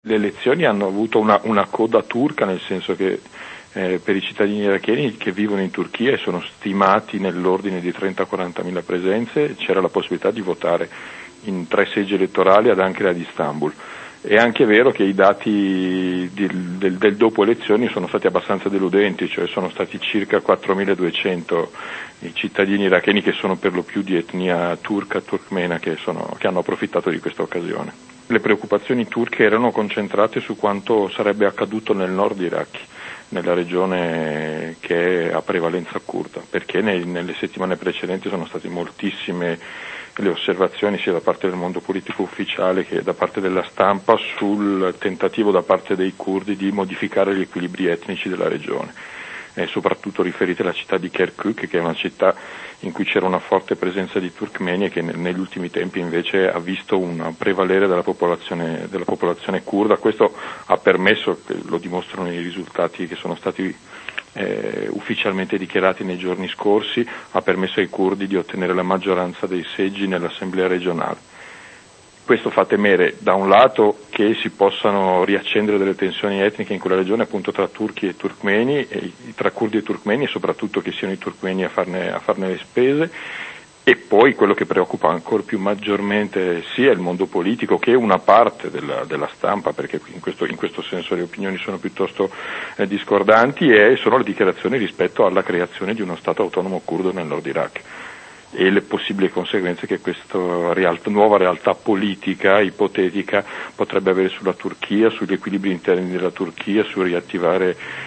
Le elezioni hanno avuto una coda turca, nel senso che per i cittadini iracheni che vivono in Turchia e sono stimati nell'ordine di 30-40 mila presenze, c'era la possibilità di votare in 3 seggi elettorali ad Ankara e ad Istanbul. È anche vero che i dati del dopo elezioni sono stati abbastanza deludenti, cioè sono stati circa 4.200 i cittadini iracheni che sono per lo più di etnia turca, turkmena, che hanno approfittato di questa occasione. Le preoccupazioni turche erano concentrate su quanto sarebbe accaduto nel nord Iraq, nella regione che è a prevalenza curda, perché nelle settimane precedenti sono state moltissime le osservazioni sia da parte del mondo politico ufficiale che da parte della stampa sul tentativo da parte dei curdi di modificare gli equilibri etnici della regione, soprattutto riferite alla città di Kirkuk, che è una città in cui c'era una forte presenza di turkmeni e che negli ultimi tempi invece ha visto un prevalere della popolazione curda. Questo ha permesso, lo dimostrano i risultati che sono stati ufficialmente dichiarati nei giorni scorsi, ha permesso ai curdi di ottenere la maggioranza dei seggi nell'assemblea regionale. Questo fa temere da un lato che si possano riaccendere delle tensioni etniche in quella regione, appunto tra turchi e turkmeni, tra curdi e turkmeni, e soprattutto che siano i turkmeni a farne le spese. E poi quello che preoccupa ancora più maggiormente sia il mondo politico che una parte della stampa, perché in questo senso le opinioni sono piuttosto discordanti, sono le dichiarazioni rispetto alla creazione di uno Stato autonomo curdo nel nord Iraq e le possibili conseguenze che questa nuova realtà politica ipotetica potrebbe avere sulla Turchia, sugli equilibri interni della Turchia, su riattivare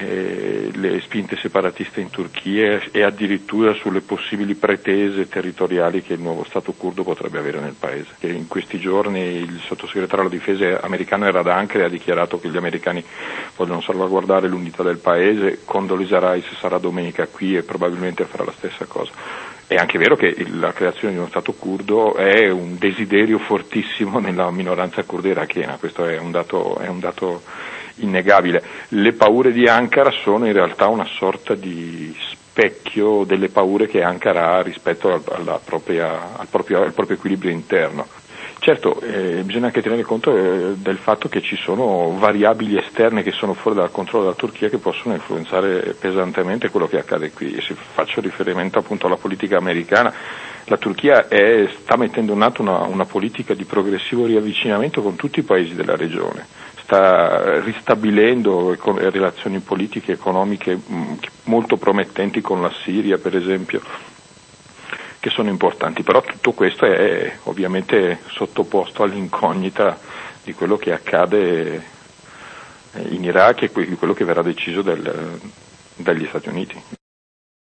le spinte separatiste in Turchia e addirittura sulle possibili pretese territoriali che il nuovo Stato curdo potrebbe avere nel paese. Che in questi giorni il sottosegretario alla difesa americano Erad Ankara ha dichiarato che gli americani vogliono salvaguardare l'unità del paese. Condoleezza Rice sarà domenica qui e probabilmente farà la stessa cosa. È anche vero che la creazione di uno Stato curdo è un desiderio fortissimo nella minoranza curda irachena, questo è un dato innegabile. Le paure di Ankara sono in realtà una sorta di specchio delle paure che Ankara ha rispetto al proprio equilibrio interno. Certo, bisogna anche tenere conto del fatto che ci sono variabili esterne che sono fuori dal controllo della Turchia che possono influenzare pesantemente quello che accade qui. E se faccio riferimento appunto alla politica americana, la Turchia sta mettendo in atto una politica di progressivo riavvicinamento con tutti i paesi della regione. Sta ristabilendo relazioni politiche e economiche molto promettenti con la Siria, per esempio, che sono importanti, però tutto questo è ovviamente sottoposto all'incognita di quello che accade in Iraq e di quello che verrà deciso dagli Stati Uniti.